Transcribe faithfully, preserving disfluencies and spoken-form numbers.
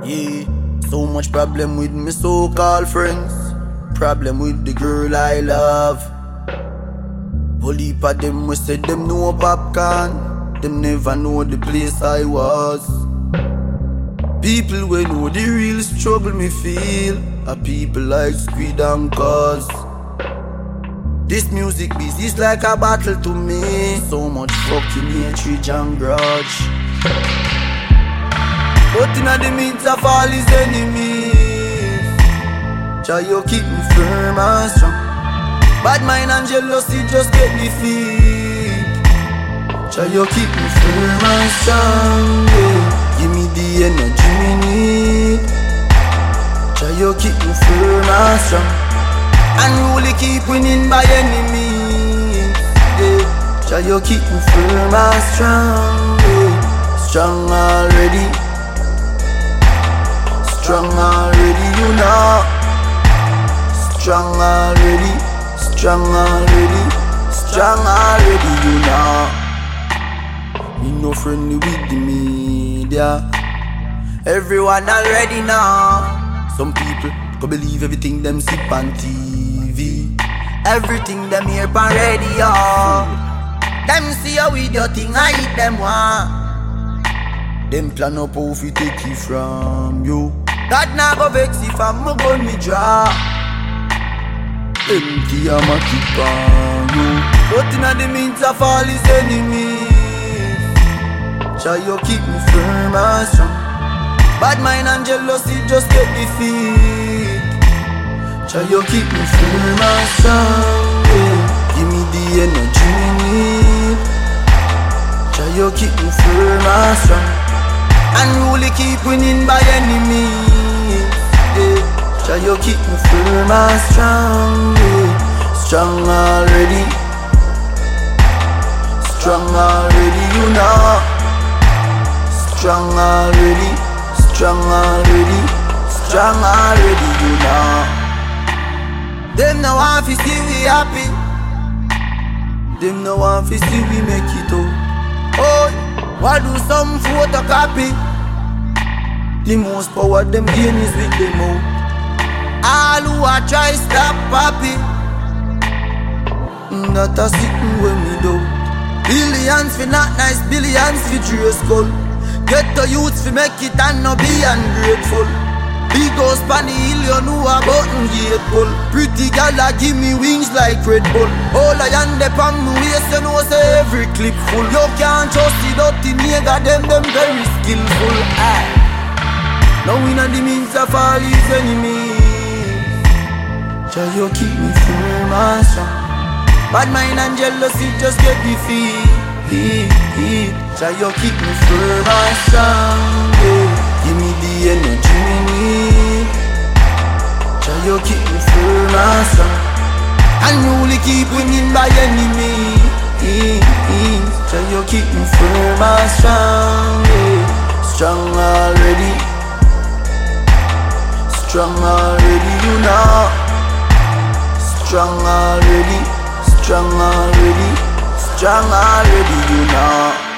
Yeah, so much problem with me so-called friends. Problem with the girl I love. Whole heap of them we said them know popcorn. Them never know the place I was. People we know the real struggle me feel are people like Squid and Cuz. This music biz is like a battle to me. So much fucking hatred and grudge. But in the midst of all his enemies, try you keep me firm and strong. Bad mind and jealousy just get defeat. Try you keep me firm and strong, yeah. Give me the energy me need. Try you keep me firm and strong. And really keep winning by any means, yeah. Try you keep me firm and strong, yeah. Strong already. Strong already, you know. Strong already. Strong already. Strong already, you know. Me no friendly with the media. Everyone already know. Some people go believe everything them see on T V. Everything them hear on radio. Them see you with your thing, I eat them one. Them plan up how fi take it from you. God nah go vex if I'm a gun me draw. Empty I'ma keep on you. But inna the midst of all his enemies, try you keep me firm and strong. Bad mind and jealousy just get defeat. Try you keep me firm and strong, yeah. Give me the energy me need. Try you keep me firm and strong. And really keep winning by any means, yeah. Try you keep me firm and strong, yeah. Strong already. Strong already, you know. Strong already. Strong already. Strong already, you know. Them no want to see we happy. Them no want to see we make it out. Oh, why do some photocopy? The most power them gain is with them out. All who a try stop papi, not a sitting when me do. Billions fi not nice, billions fi dress skull. Get the youths fi make it and no be ungrateful. Big house pan the hill, you know a button gate pull. Pretty gal a give me wings like Red Bull. All I am dep on me waist, you know say every clip full. You can't trust the dirty nigga, them them very skillful. Aye. Now inna the midst of all his enemies, try you keep me firm and strong. Bad mind and jealousy just get defeat. Try you keep me firm and strong, yeah. Give me the energy me need. Try you keep me firm and strong. And really keep winning by any means. Try you keep me firm and strong, yeah. Strong already. Strong already, you know. Strong already. Strong already. Strong already, you know.